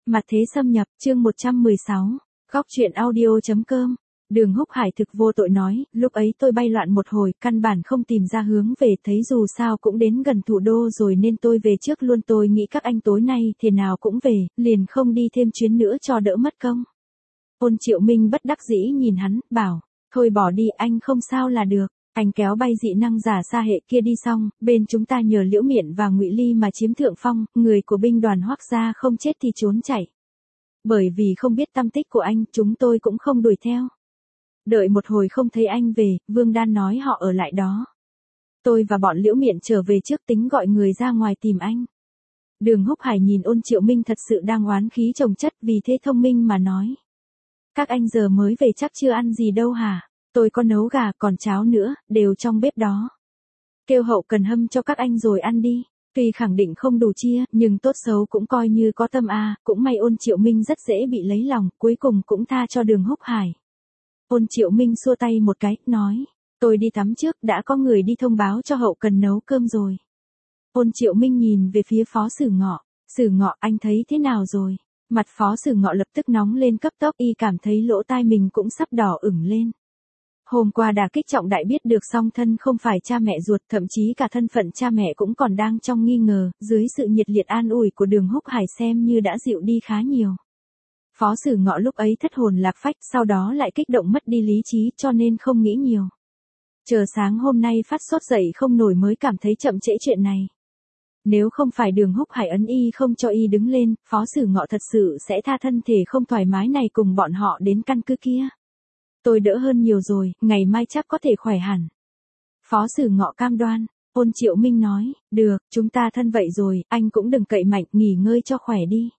Mặt thế xâm nhập, chương 116, góc truyện audio.com. Đường Húc Hải thực vô tội nói, lúc ấy tôi bay loạn một hồi, căn bản không tìm ra hướng về, thấy dù sao cũng đến gần thủ đô rồi nên tôi về trước luôn. Tôi nghĩ các anh tối nay thế nào cũng về, liền không đi thêm chuyến nữa cho đỡ mất công. Ôn Triệu Minh bất đắc dĩ nhìn hắn, bảo, thôi bỏ đi, anh không sao là được. Anh kéo bay dị năng giả xa hệ kia đi xong, bên chúng ta nhờ Liễu Miện và Ngụy Ly mà chiếm thượng phong, người của binh đoàn Hoắc gia không chết thì trốn chạy. Bởi vì không biết tăm tích của anh, chúng tôi cũng không đuổi theo. Đợi một hồi không thấy anh về, Vương Đan nói họ ở lại đó. Tôi và bọn Liễu Miện trở về trước, tính gọi người ra ngoài tìm anh. Đường Húc Hải nhìn Ôn Triệu Minh thật sự đang oán khí chồng chất, vì thế thông minh mà nói. Các anh giờ mới về chắc chưa ăn gì đâu hả? Tôi có nấu gà còn cháo nữa, đều trong bếp đó. Kêu hậu cần hâm cho các anh rồi ăn đi. Tuy khẳng định không đủ chia, nhưng tốt xấu cũng coi như có tâm a. Cũng may Ôn Triệu Minh rất dễ bị lấy lòng, cuối cùng cũng tha cho Đường Húc Hải. Ôn Triệu Minh xua tay một cái, nói, tôi đi tắm trước, đã có người đi thông báo cho hậu cần nấu cơm rồi. Ôn Triệu Minh nhìn về phía Phó Sử Ngọ, anh thấy thế nào rồi? Mặt Phó Sử Ngọ lập tức nóng lên cấp tốc, y cảm thấy lỗ tai mình cũng sắp đỏ ửng lên. Hôm qua đả kích trọng đại biết được song thân không phải cha mẹ ruột, thậm chí cả thân phận cha mẹ cũng còn đang trong nghi ngờ, dưới sự nhiệt liệt an ủi của Đường Húc Hải xem như đã dịu đi khá nhiều. Phó Sử Ngọ lúc ấy thất hồn lạc phách, sau đó lại kích động mất đi lý trí cho nên không nghĩ nhiều. Chờ sáng hôm nay phát sốt dậy không nổi mới cảm thấy chậm trễ chuyện này. Nếu không phải Đường Húc Hải ấn y không cho y đứng lên, Phó Sử Ngọ thật sự sẽ tha thân thể không thoải mái này cùng bọn họ đến căn cứ kia. Tôi đỡ hơn nhiều rồi, ngày mai chắc có thể khỏe hẳn. Phó Sử Ngọ cam đoan. Ôn Triệu Minh nói, được, chúng ta thân vậy rồi, anh cũng đừng cậy mạnh, nghỉ ngơi cho khỏe đi.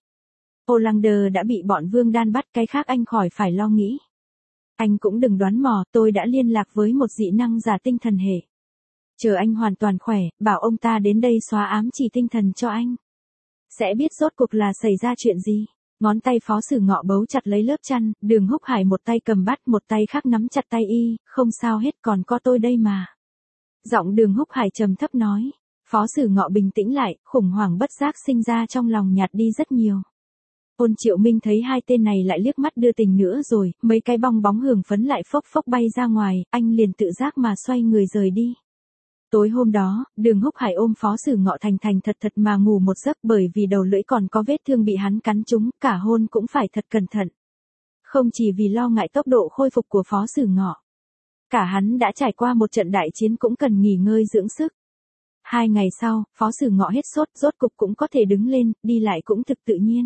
Olander đã bị bọn Vương Đan bắt, cái khác anh khỏi phải lo nghĩ. Anh cũng đừng đoán mò, tôi đã liên lạc với một dị năng giả tinh thần hệ. Chờ anh hoàn toàn khỏe, bảo ông ta đến đây xóa ám chỉ tinh thần cho anh. Sẽ biết rốt cuộc là xảy ra chuyện gì. Ngón tay Phó Sử Ngọ bấu chặt lấy lớp chăn, Đường Húc Hải một tay cầm bát, một tay khác nắm chặt tay y, không sao hết, còn có tôi đây mà. Giọng Đường Húc Hải trầm thấp nói. Phó Sử Ngọ bình tĩnh lại, khủng hoảng bất giác sinh ra trong lòng nhạt đi rất nhiều. Ôn Triệu Minh thấy hai tên này lại liếc mắt đưa tình nữa rồi, mấy cái bong bóng hường phấn lại phốc phốc bay ra ngoài, anh liền tự giác mà xoay người rời đi. Tối hôm đó, Đường Húc Hải ôm Phó Sử Ngọ thành thật mà ngủ một giấc, bởi vì đầu lưỡi còn có vết thương bị hắn cắn trúng, cả hôn cũng phải thật cẩn thận. Không chỉ vì lo ngại tốc độ khôi phục của Phó Sử Ngọ. Cả hắn đã trải qua một trận đại chiến cũng cần nghỉ ngơi dưỡng sức. 2 ngày sau, Phó Sử Ngọ hết sốt, rốt cục cũng có thể đứng lên, đi lại cũng thực tự nhiên.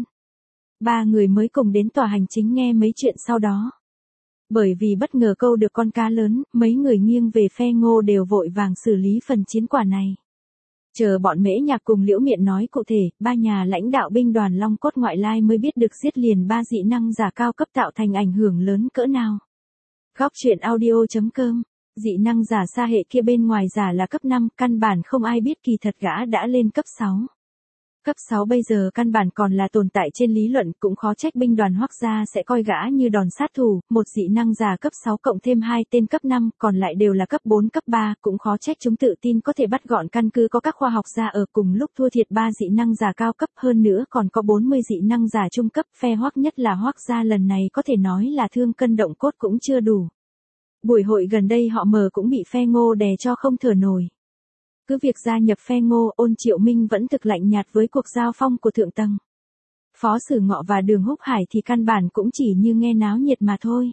3 người mới cùng đến tòa hành chính nghe mấy chuyện sau đó. Bởi vì bất ngờ câu được con cá lớn, mấy người nghiêng về phe Ngô đều vội vàng xử lý phần chiến quả này. Chờ bọn Mễ Nhạc cùng Liễu Miện nói cụ thể, 3 nhà lãnh đạo binh đoàn Long Cốt ngoại lai mới biết được giết liền 3 dị năng giả cao cấp tạo thành ảnh hưởng lớn cỡ nào. Góc truyện audio.com. Dị năng giả xa hệ kia bên ngoài giả là cấp 5, căn bản không ai biết kỳ thật gã đã lên cấp 6. Cấp 6 bây giờ căn bản còn là tồn tại trên lý luận, cũng khó trách binh đoàn Hoắc gia sẽ coi gã như đòn sát thủ, một dị năng giả cấp 6 cộng thêm 2 tên cấp 5, còn lại đều là cấp 4 cấp 3, cũng khó trách chúng tự tin có thể bắt gọn căn cứ có các khoa học gia ở cùng lúc thua thiệt 3 dị năng giả cao cấp, hơn nữa còn có 40 dị năng giả trung cấp, phe Hoắc nhất là Hoắc gia lần này có thể nói là thương cân động cốt cũng chưa đủ. Buổi hội gần đây họ mở cũng bị phe Ngô đè cho không thở nổi. Cứ việc gia nhập phe Ngô, Ôn Triệu Minh vẫn thực lạnh nhạt với cuộc giao phong của thượng tầng. Phó Sử Ngọ và Đường Húc Hải thì căn bản cũng chỉ như nghe náo nhiệt mà thôi.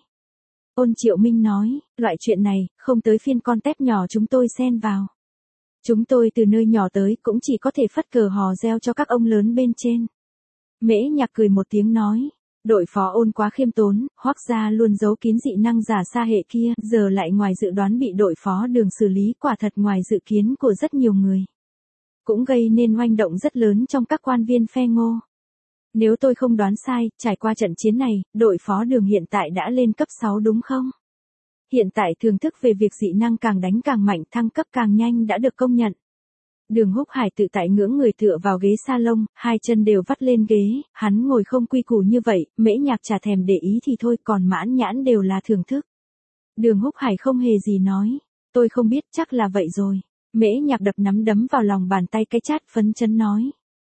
Ôn Triệu Minh nói, loại chuyện này, không tới phiên con tép nhỏ chúng tôi xen vào. Chúng tôi từ nơi nhỏ tới cũng chỉ có thể phất cờ hò reo cho các ông lớn bên trên. Mễ Nhạc cười một tiếng nói. Đội Phó Ôn quá khiêm tốn, Hoắc gia luôn giấu kín dị năng giả xa hệ kia, giờ lại ngoài dự đoán bị đội Phó Đường xử lý, quả thật ngoài dự kiến của rất nhiều người. Cũng gây nên oanh động rất lớn trong các quan viên phe Ngô. Nếu tôi không đoán sai, trải qua trận chiến này, đội Phó Đường hiện tại đã lên cấp 6 đúng không? Hiện tại thưởng thức về việc dị năng càng đánh càng mạnh, thăng cấp càng nhanh đã được công nhận. Đường Húc Hải tự tại ngưỡng người tựa vào ghế salon, 2 chân đều vắt lên ghế, hắn ngồi không quy củ như vậy, Mễ Nhạc chả thèm để ý thì thôi, còn Mãn Nhãn đều là thưởng thức. Đường Húc Hải không hề gì nói, tôi không biết, chắc là vậy rồi. Mễ Nhạc đập nắm đấm vào lòng bàn tay cái chát, phấn chấn nói.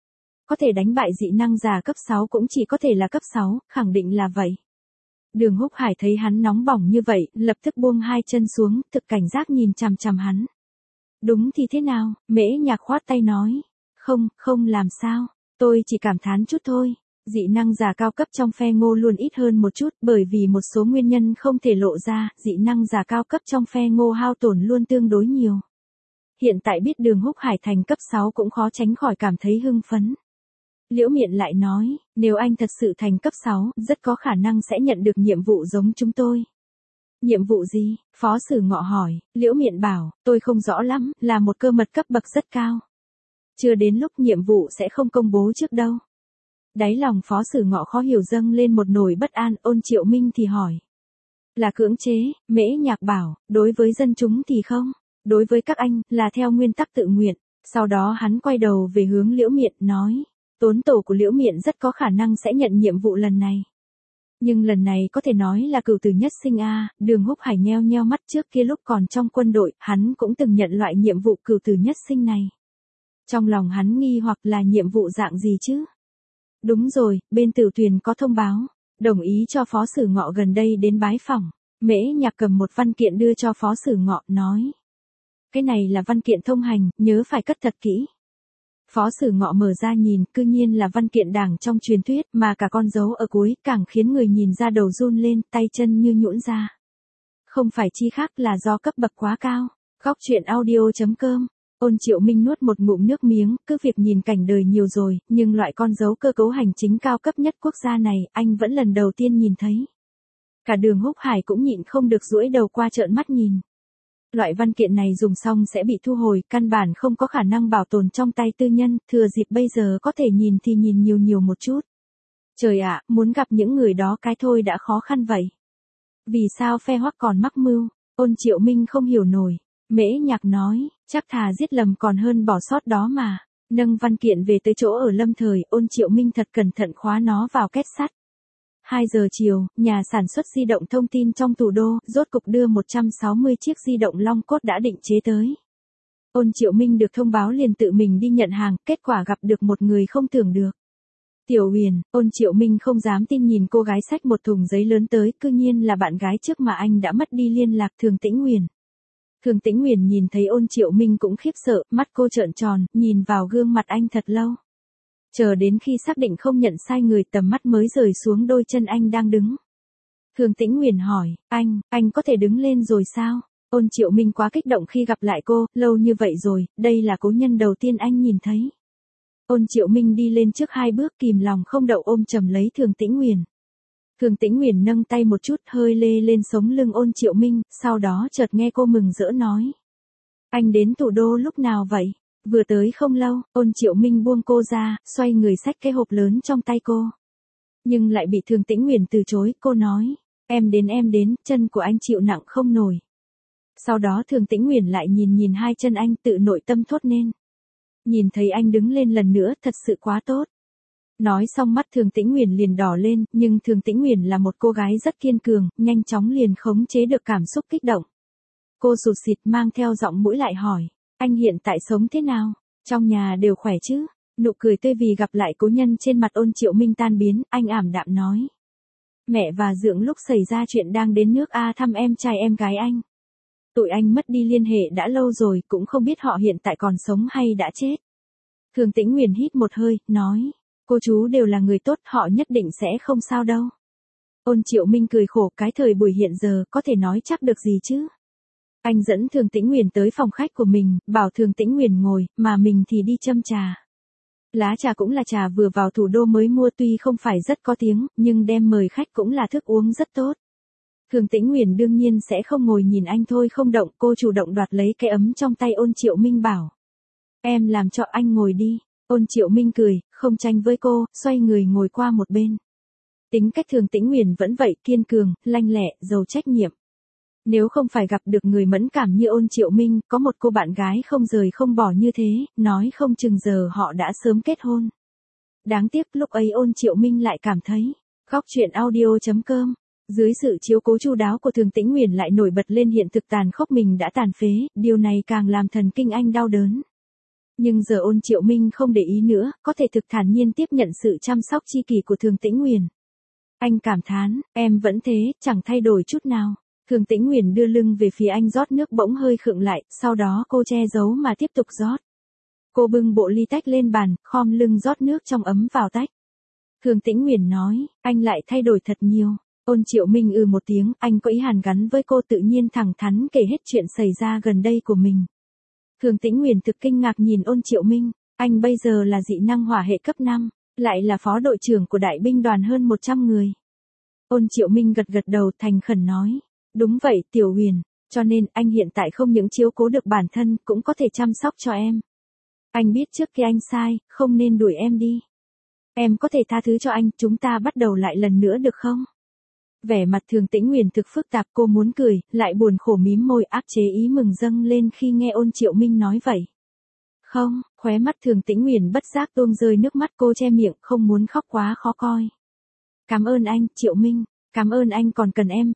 có thể đánh bại dị năng giả cấp 6 cũng chỉ có thể là cấp 6, khẳng định là vậy. Đường Húc Hải thấy hắn nóng bỏng như vậy, lập tức buông hai chân xuống, thực cảnh giác nhìn chằm chằm hắn. Đúng thì thế nào, Mễ Nhạc khoát tay nói. Không làm sao, tôi chỉ cảm thán chút thôi. Dị năng giả cao cấp trong phe Ngô luôn ít hơn một chút, bởi vì một số nguyên nhân không thể lộ ra, dị năng giả cao cấp trong phe Ngô hao tổn luôn tương đối nhiều. Hiện tại biết Đường Húc Hải thành cấp 6 cũng khó tránh khỏi cảm thấy hưng phấn. Liễu Miện lại nói, nếu anh thật sự thành cấp 6, rất có khả năng sẽ nhận được nhiệm vụ giống chúng tôi. Nhiệm vụ gì? Phó Sử Ngọ hỏi, Liễu Miện bảo, tôi không rõ lắm, là một cơ mật cấp bậc rất cao. Chưa đến lúc nhiệm vụ sẽ không công bố trước đâu. Đáy lòng Phó Sử Ngọ khó hiểu dâng lên một nỗi bất an, Ôn Triệu Minh thì hỏi. Là cưỡng chế, Mễ Nhạc bảo, đối với dân chúng thì không, đối với các anh, là theo nguyên tắc tự nguyện. Sau đó hắn quay đầu về hướng Liễu Miện, nói, Tốn tổ của Liễu Miện rất có khả năng sẽ nhận nhiệm vụ lần này. Nhưng lần này có thể nói là cửu tử nhất sinh a. Đường Húc Hải nheo nheo mắt, trước kia lúc còn trong quân đội, hắn cũng từng nhận loại nhiệm vụ cửu tử nhất sinh này. Trong lòng hắn nghi hoặc là nhiệm vụ dạng gì chứ? Đúng rồi, bên Tử Tuyền có thông báo, đồng ý cho Phó Sử Ngọ gần đây đến bái phỏng. Mễ Nhạc cầm một văn kiện đưa cho Phó Sử Ngọ, nói. Cái này là văn kiện thông hành, nhớ phải cất thật kỹ. Phó Sử Ngọ mở ra nhìn, cư nhiên là văn kiện đảng trong truyền thuyết, mà cả con dấu ở cuối, càng khiến người nhìn ra đầu run lên, tay chân như nhũn ra. Không phải chi khác là do cấp bậc quá cao. Góc truyện audio.com. Ôn Triệu Minh nuốt một ngụm nước miếng, cứ việc nhìn cảnh đời nhiều rồi, nhưng loại con dấu cơ cấu hành chính cao cấp nhất quốc gia này, anh vẫn lần đầu tiên nhìn thấy. Cả Đường Húc Hải cũng nhịn không được duỗi đầu qua trợn mắt nhìn. Loại văn kiện này dùng xong sẽ bị thu hồi, căn bản không có khả năng bảo tồn trong tay tư nhân, thừa dịp bây giờ có thể nhìn thì nhìn nhiều một chút. Trời ạ, muốn gặp những người đó cái thôi đã khó khăn vậy. Vì sao phe Hoắc còn mắc mưu? Ôn Triệu Minh không hiểu nổi. Mễ Nhạc nói, chắc thà giết lầm còn hơn bỏ sót đó mà. Nâng văn kiện về tới chỗ ở Lâm Thời, Ôn Triệu Minh thật cẩn thận khóa nó vào két sắt. 2 giờ chiều, nhà sản xuất di động thông tin trong thủ đô, rốt cục đưa 160 chiếc di động Long Cốt đã định chế tới. Ôn Triệu Minh được thông báo liền tự mình đi nhận hàng, kết quả gặp được một người không tưởng được. Tiểu Huyền, Ôn Triệu Minh không dám tin nhìn cô gái xách một thùng giấy lớn tới, cư nhiên là bạn gái trước mà anh đã mất đi liên lạc, Thường Tĩnh Huyền. Thường Tĩnh Huyền nhìn thấy Ôn Triệu Minh cũng khiếp sợ, mắt cô trợn tròn, nhìn vào gương mặt anh thật lâu. Chờ đến khi xác định không nhận sai người, tầm mắt mới rời xuống đôi chân anh đang đứng. Thường Tĩnh Huyền hỏi, anh có thể đứng lên rồi sao? Ôn Triệu Minh quá kích động khi gặp lại cô, lâu như vậy rồi, đây là cố nhân đầu tiên anh nhìn thấy. Ôn Triệu Minh đi lên trước 2 bước, kìm lòng không đậu ôm chầm lấy Thường Tĩnh Huyền. Thường Tĩnh Huyền nâng tay một chút, hơi lê lên sống lưng Ôn Triệu Minh, sau đó chợt nghe cô mừng rỡ nói. Anh đến thủ đô lúc nào vậy? Vừa tới không lâu, Ôn Triệu Minh buông cô ra, xoay người xách cái hộp lớn trong tay cô. Nhưng lại bị Thường Tĩnh Huyền từ chối, cô nói, em đến, chân của anh chịu nặng không nổi. Sau đó Thường Tĩnh Huyền lại nhìn hai chân anh, tự nội tâm thốt nên. Nhìn thấy anh đứng lên lần nữa, thật sự quá tốt. Nói xong mắt Thường Tĩnh Huyền liền đỏ lên, nhưng Thường Tĩnh Huyền là một cô gái rất kiên cường, nhanh chóng liền khống chế được cảm xúc kích động. Cô sụt sịt mang theo giọng mũi lại hỏi. Anh hiện tại sống thế nào? Trong nhà đều khỏe chứ? Nụ cười tươi vì gặp lại cố nhân trên mặt Ôn Triệu Minh tan biến, anh ảm đạm nói. Mẹ và Dượng lúc xảy ra chuyện đang đến nước A thăm em trai em gái anh. Tụi anh mất đi liên hệ đã lâu rồi, cũng không biết họ hiện tại còn sống hay đã chết. Thường Tĩnh Huyền hít một hơi, nói. Cô chú đều là người tốt, họ nhất định sẽ không sao đâu. Ôn Triệu Minh cười khổ, cái thời buổi hiện giờ, có thể nói chắc được gì chứ? Anh dẫn Thường Tĩnh Huyền tới phòng khách của mình, bảo Thường Tĩnh Huyền ngồi, mà mình thì đi châm trà. Lá trà cũng là trà vừa vào thủ đô mới mua, tuy không phải rất có tiếng, nhưng đem mời khách cũng là thức uống rất tốt. Thường Tĩnh Huyền đương nhiên sẽ không ngồi nhìn anh thôi không động, cô chủ động đoạt lấy cái ấm trong tay Ôn Triệu Minh bảo. Em làm cho anh ngồi đi. Ôn Triệu Minh cười, không tranh với cô, xoay người ngồi qua một bên. Tính cách Thường Tĩnh Huyền vẫn vậy, kiên cường, lanh lẹ, giàu trách nhiệm. Nếu không phải gặp được người mẫn cảm như Ôn Triệu Minh, có một cô bạn gái không rời không bỏ như thế, nói không chừng giờ họ đã sớm kết hôn. Đáng tiếc lúc ấy Ôn Triệu Minh lại cảm thấy. Góc truyện audio.com. Dưới sự chiếu cố chu đáo của Thường Tĩnh Huyền lại nổi bật lên hiện thực tàn khốc mình đã tàn phế, điều này càng làm thần kinh anh đau đớn. Nhưng giờ Ôn Triệu Minh không để ý nữa, có thể thực thản nhiên tiếp nhận sự chăm sóc chi kỷ của Thường Tĩnh Uyển. Anh cảm thán, em vẫn thế, chẳng thay đổi chút nào. Thường Tĩnh Uyển đưa lưng về phía anh rót nước bỗng hơi khựng lại, sau đó cô che giấu mà tiếp tục rót. Cô bưng bộ ly tách lên bàn, khom lưng rót nước trong ấm vào tách. Thường Tĩnh Uyển nói, anh lại thay đổi thật nhiều. Ôn Triệu Minh một tiếng, anh có ý hàn gắn với cô tự nhiên thẳng thắn kể hết chuyện xảy ra gần đây của mình. Thường Tĩnh Uyển thực kinh ngạc nhìn Ôn Triệu Minh, anh bây giờ là dị năng hỏa hệ cấp 5, lại là phó đội trưởng của đại binh đoàn hơn 100 người. Ôn Triệu Minh gật gật đầu thành khẩn nói, đúng vậy Tiểu Uyển, cho nên anh hiện tại không những chiếu cố được bản thân cũng có thể chăm sóc cho em. Anh biết trước khi anh sai, không nên đuổi em đi. Em có thể tha thứ cho anh, chúng ta bắt đầu lại lần nữa được không? Vẻ mặt Thường Tĩnh Uyển thực phức tạp, cô muốn cười, lại buồn khổ mím môi áp chế ý mừng dâng lên khi nghe Ôn Triệu Minh nói vậy. Không, khóe mắt Thường Tĩnh Uyển bất giác tuôn rơi nước mắt, cô che miệng, không muốn khóc quá khó coi. Cảm ơn anh, Triệu Minh, cảm ơn anh còn cần em,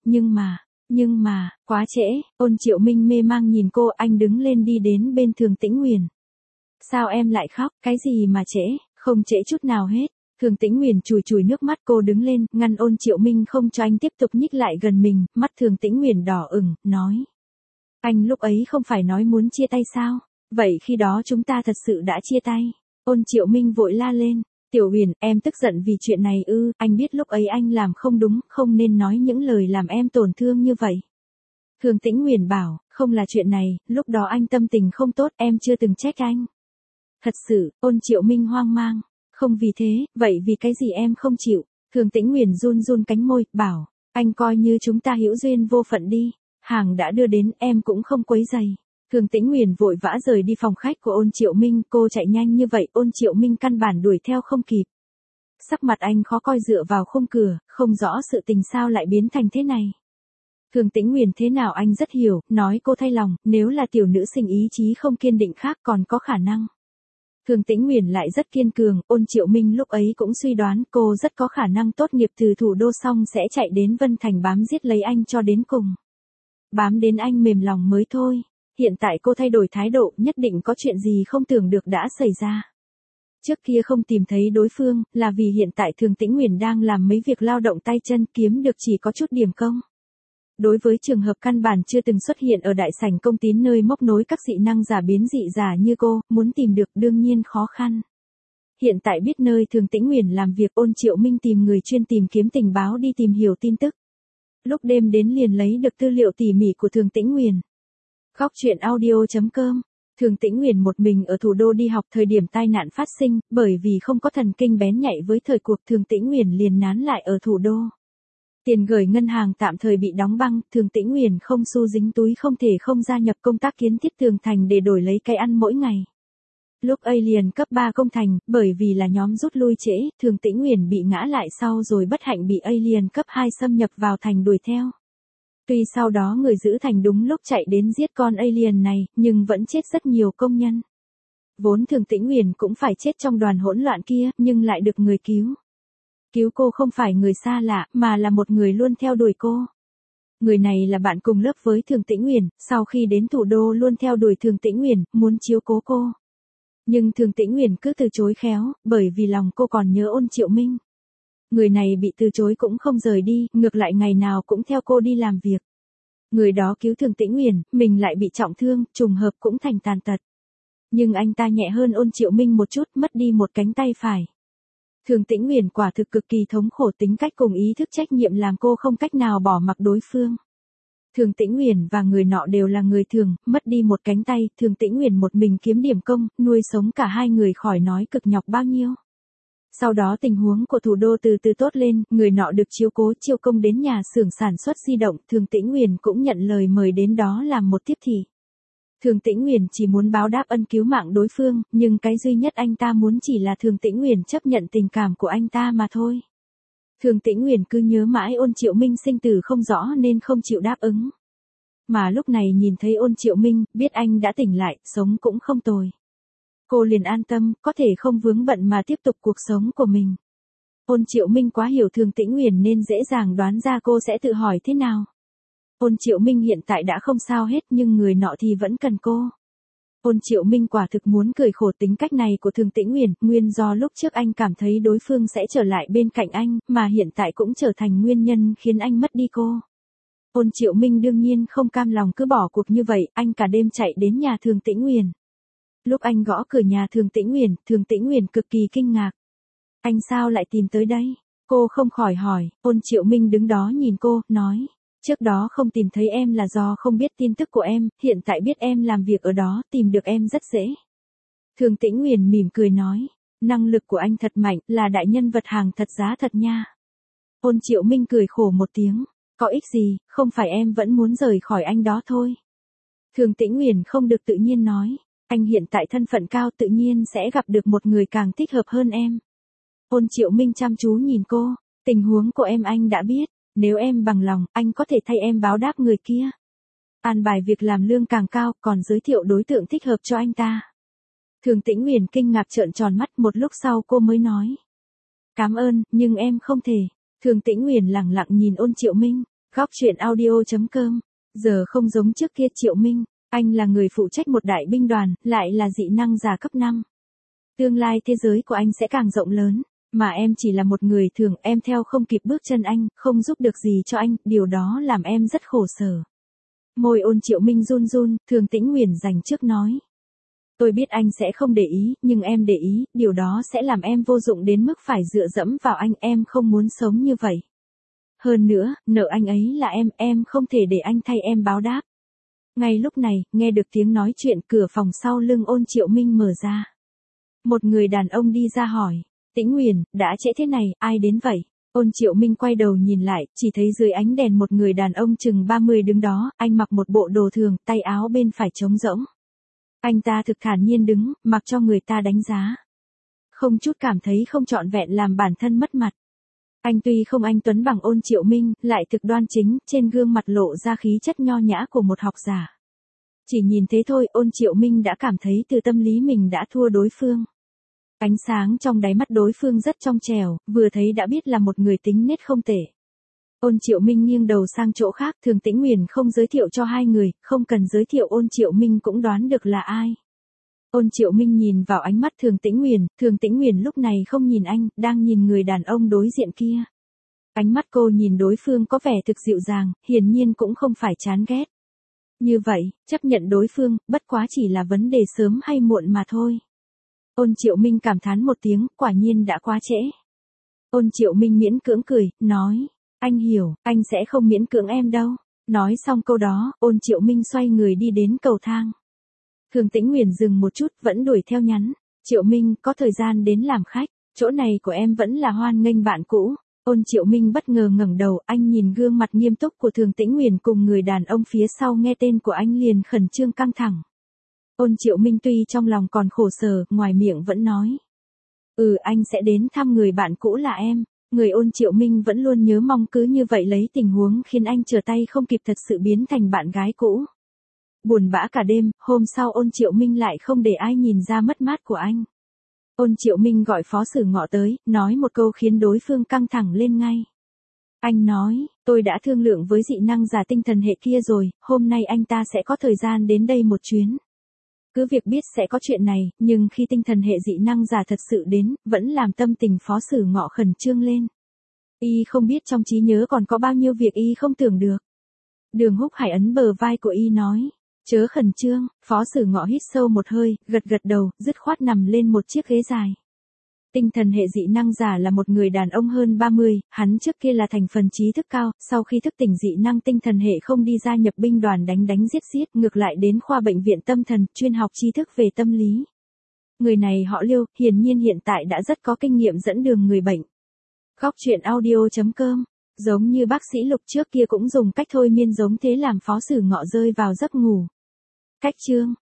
nhưng mà, quá trễ. Ôn Triệu Minh mê mang nhìn cô, anh đứng lên đi đến bên Thường Tĩnh Uyển. Sao em lại khóc, cái gì mà trễ, không trễ chút nào hết. Thường Tĩnh Uyển chùi chùi nước mắt, cô đứng lên, ngăn Ôn Triệu Minh không cho anh tiếp tục nhích lại gần mình, mắt Thường Tĩnh Uyển đỏ ửng, nói. Anh lúc ấy không phải nói muốn chia tay sao? Vậy khi đó chúng ta thật sự đã chia tay. Ôn Triệu Minh vội la lên. Tiểu Uyển, em tức giận vì chuyện này ư? Anh biết lúc ấy anh làm không đúng, không nên nói những lời làm em tổn thương như vậy. Thường Tĩnh Uyển bảo, không là chuyện này, lúc đó anh tâm tình không tốt, em chưa từng trách anh. Thật sự, Ôn Triệu Minh hoang mang. Không vì thế, vậy vì cái gì em không chịu? Thường Tĩnh Uyển run run cánh môi, bảo, anh coi như chúng ta hữu duyên vô phận đi. Hàng đã đưa đến, em cũng không quấy rầy. Thường Tĩnh Uyển vội vã rời đi phòng khách của Ôn Triệu Minh, cô chạy nhanh như vậy, Ôn Triệu Minh căn bản đuổi theo không kịp. Sắc mặt anh khó coi dựa vào khung cửa, không rõ sự tình sao lại biến thành thế này. Thường Tĩnh Uyển thế nào anh rất hiểu, nói cô thay lòng, nếu là tiểu nữ sinh ý chí không kiên định khác còn có khả năng. Thường Tĩnh Uyển lại rất kiên cường, Ôn Triệu Minh lúc ấy cũng suy đoán cô rất có khả năng tốt nghiệp từ thủ đô xong sẽ chạy đến Vân Thành bám giết lấy anh cho đến cùng. Bám đến anh mềm lòng mới thôi. Hiện tại cô thay đổi thái độ, nhất định có chuyện gì không tưởng được đã xảy ra. Trước kia không tìm thấy đối phương, là vì hiện tại Thường Tĩnh Uyển đang làm mấy việc lao động tay chân kiếm được chỉ có chút điểm công. Đối với trường hợp căn bản chưa từng xuất hiện ở đại sảnh công tín nơi móc nối các dị năng giả biến dị giả như cô, muốn tìm được đương nhiên khó khăn. Hiện tại biết nơi Thường Tĩnh Uyển làm việc, Ôn Triệu Minh tìm người chuyên tìm kiếm tình báo đi tìm hiểu tin tức. Lúc đêm đến liền lấy được tư liệu tỉ mỉ của Thường Tĩnh Uyển. Góc truyện audio.com. Thường Tĩnh Uyển một mình ở thủ đô đi học thời điểm tai nạn phát sinh, bởi vì không có thần kinh bén nhạy với thời cuộc, Thường Tĩnh Uyển liền nán lại ở thủ đô. Tiền gửi ngân hàng tạm thời bị đóng băng, Thường Tĩnh Uyển không xu dính túi, không thể không gia nhập công tác kiến thiết tường thành để đổi lấy cái ăn mỗi ngày. Lúc Alien cấp 3 công thành, bởi vì là nhóm rút lui trễ, Thường Tĩnh Uyển bị ngã lại sau rồi bất hạnh bị Alien cấp 2 xâm nhập vào thành đuổi theo. Tuy sau đó người giữ thành đúng lúc chạy đến giết con alien này, nhưng vẫn chết rất nhiều công nhân. Vốn Thường Tĩnh Uyển cũng phải chết trong đoàn hỗn loạn kia, nhưng lại được người cứu. Cứu cô không phải người xa lạ, mà là một người luôn theo đuổi cô. Người này là bạn cùng lớp với Thường Tĩnh Uyển, sau khi đến thủ đô luôn theo đuổi Thường Tĩnh Uyển, muốn chiếu cố cô. Nhưng Thường Tĩnh Uyển cứ từ chối khéo, bởi vì lòng cô còn nhớ Ôn Triệu Minh. Người này bị từ chối cũng không rời đi, ngược lại ngày nào cũng theo cô đi làm việc. Người đó cứu Thường Tĩnh Uyển, mình lại bị trọng thương, trùng hợp cũng thành tàn tật. Nhưng anh ta nhẹ hơn Ôn Triệu Minh một chút, mất đi một cánh tay phải. Thường Tĩnh Uyển quả thực cực kỳ thống khổ, tính cách cùng ý thức trách nhiệm làm cô không cách nào bỏ mặc đối phương. Thường Tĩnh Uyển và người nọ đều là người thường, mất đi một cánh tay, Thường Tĩnh Uyển một mình kiếm điểm công, nuôi sống cả hai người khỏi nói cực nhọc bao nhiêu. Sau đó tình huống của thủ đô từ từ tốt lên, người nọ được chiếu cố chiêu công đến nhà xưởng sản xuất di động, Thường Tĩnh Uyển cũng nhận lời mời đến đó làm một tiếp thị. Thường Tĩnh Uyển chỉ muốn báo đáp ân cứu mạng đối phương, nhưng cái duy nhất anh ta muốn chỉ là Thường Tĩnh Uyển chấp nhận tình cảm của anh ta mà thôi. Thường Tĩnh Uyển cứ nhớ mãi Ôn Triệu Minh sinh tử không rõ nên không chịu đáp ứng. Mà lúc này nhìn thấy Ôn Triệu Minh, biết anh đã tỉnh lại, sống cũng không tồi. Cô liền an tâm, có thể không vướng bận mà tiếp tục cuộc sống của mình. Ôn Triệu Minh quá hiểu Thường Tĩnh Uyển nên dễ dàng đoán ra cô sẽ tự hỏi thế nào. Ôn Triệu Minh hiện tại đã không sao hết nhưng người nọ thì vẫn cần cô. Ôn Triệu Minh quả thực muốn cười khổ tính cách này của Thường Tĩnh Uyển, nguyên do lúc trước anh cảm thấy đối phương sẽ trở lại bên cạnh anh, mà hiện tại cũng trở thành nguyên nhân khiến anh mất đi cô. Ôn Triệu Minh đương nhiên không cam lòng cứ bỏ cuộc như vậy, anh cả đêm chạy đến nhà Thường Tĩnh Uyển. Lúc anh gõ cửa nhà Thường Tĩnh Uyển cực kỳ kinh ngạc. Anh sao lại tìm tới đây? Cô không khỏi hỏi, Ôn Triệu Minh đứng đó nhìn cô, nói. Trước đó không tìm thấy em là do không biết tin tức của em, hiện tại biết em làm việc ở đó, tìm được em rất dễ. Thường Tĩnh Uyển mỉm cười nói, năng lực của anh thật mạnh, là đại nhân vật hàng thật giá thật nha. Ôn Triệu Minh cười khổ một tiếng, có ích gì, không phải em vẫn muốn rời khỏi anh đó thôi. Thường Tĩnh Uyển không được tự nhiên nói, anh hiện tại thân phận cao tự nhiên sẽ gặp được một người càng thích hợp hơn em. Ôn Triệu Minh chăm chú nhìn cô, tình huống của em anh đã biết. Nếu em bằng lòng, anh có thể thay em báo đáp người kia. An bài việc làm lương càng cao, còn giới thiệu đối tượng thích hợp cho anh ta. Thường Tĩnh Uyển kinh ngạc trợn tròn mắt, một lúc sau cô mới nói. Cảm ơn, nhưng em không thể. Thường Tĩnh Uyển lẳng lặng nhìn Ôn Triệu Minh. Góc truyện audio.com. Giờ không giống trước kia Triệu Minh, anh là người phụ trách một đại binh đoàn, lại là dị năng giả cấp 5. Tương lai thế giới của anh sẽ càng rộng lớn. Mà em chỉ là một người thường, em theo không kịp bước chân anh, không giúp được gì cho anh, điều đó làm em rất khổ sở. Môi Ôn Triệu Minh run run, Thường Tĩnh Uyển dành trước nói. Tôi biết anh sẽ không để ý, nhưng em để ý, điều đó sẽ làm em vô dụng đến mức phải dựa dẫm vào anh, em không muốn sống như vậy. Hơn nữa, nợ anh ấy là em không thể để anh thay em báo đáp. Ngay lúc này, nghe được tiếng nói chuyện, cửa phòng sau lưng Ôn Triệu Minh mở ra. Một người đàn ông đi ra hỏi. Tĩnh Uyển, đã trễ thế này, ai đến vậy? Ôn Triệu Minh quay đầu nhìn lại, chỉ thấy dưới ánh đèn một người đàn ông chừng 30 đứng đó, anh mặc một bộ đồ thường, tay áo bên phải trống rỗng. Anh ta thực thản nhiên đứng, mặc cho người ta đánh giá. Không chút cảm thấy không trọn vẹn làm bản thân mất mặt. Anh tuy không anh tuấn bằng Ôn Triệu Minh, lại thực đoan chính, trên gương mặt lộ ra khí chất nho nhã của một học giả. Chỉ nhìn thế thôi, Ôn Triệu Minh đã cảm thấy từ tâm lý mình đã thua đối phương. Ánh sáng trong đáy mắt đối phương rất trong trẻo, vừa thấy đã biết là một người tính nết không tệ. Ôn Triệu Minh nghiêng đầu sang chỗ khác, Thường Tĩnh Uyển không giới thiệu cho hai người, không cần giới thiệu Ôn Triệu Minh cũng đoán được là ai. Ôn Triệu Minh nhìn vào ánh mắt Thường Tĩnh Uyển lúc này không nhìn anh, đang nhìn người đàn ông đối diện kia. Ánh mắt cô nhìn đối phương có vẻ thực dịu dàng, hiển nhiên cũng không phải chán ghét. Như vậy, chấp nhận đối phương, bất quá chỉ là vấn đề sớm hay muộn mà thôi. Ôn Triệu Minh cảm thán một tiếng, quả nhiên đã quá trễ. Ôn Triệu Minh miễn cưỡng cười, nói, anh hiểu, anh sẽ không miễn cưỡng em đâu. Nói xong câu đó, Ôn Triệu Minh xoay người đi đến cầu thang. Thường Tĩnh Uyển dừng một chút, vẫn đuổi theo nhắn. Triệu Minh, có thời gian đến làm khách, chỗ này của em vẫn là hoan nghênh bạn cũ. Ôn Triệu Minh bất ngờ ngẩng đầu, anh nhìn gương mặt nghiêm túc của Thường Tĩnh Uyển cùng người đàn ông phía sau nghe tên của anh liền khẩn trương căng thẳng. Ôn Triệu Minh tuy trong lòng còn khổ sở, ngoài miệng vẫn nói. Anh sẽ đến thăm người bạn cũ là em. Người Ôn Triệu Minh vẫn luôn nhớ mong, cứ như vậy lấy tình huống khiến anh trở tay không kịp thật sự biến thành bạn gái cũ. Buồn bã cả đêm, hôm sau Ôn Triệu Minh lại không để ai nhìn ra mất mát của anh. Ôn Triệu Minh gọi Phó Sử Ngọ tới, nói một câu khiến đối phương căng thẳng lên ngay. Anh nói, tôi đã thương lượng với dị năng giả tinh thần hệ kia rồi, hôm nay anh ta sẽ có thời gian đến đây một chuyến. Cứ việc biết sẽ có chuyện này, nhưng khi tinh thần hệ dị năng giả thật sự đến, vẫn làm tâm tình Phó Sử Ngọ khẩn trương lên. Y không biết trong trí nhớ còn có bao nhiêu việc y không tưởng được. Đường Húc Hải ấn bờ vai của y nói, chớ khẩn trương. Phó Sử Ngọ hít sâu một hơi, gật gật đầu, dứt khoát nằm lên một chiếc ghế dài. Tinh thần hệ dị năng giả là một người đàn ông hơn 30, hắn trước kia là thành phần trí thức cao, sau khi thức tỉnh dị năng tinh thần hệ không đi gia nhập binh đoàn đánh giết, ngược lại đến khoa bệnh viện tâm thần, chuyên học tri thức về tâm lý. Người này họ Liêu, hiển nhiên hiện tại đã rất có kinh nghiệm dẫn đường người bệnh. Góc truyện audio.com. Giống như bác sĩ Lục trước kia cũng dùng cách thôi miên giống thế làm Phó Sử Ngọ rơi vào giấc ngủ. Cách chương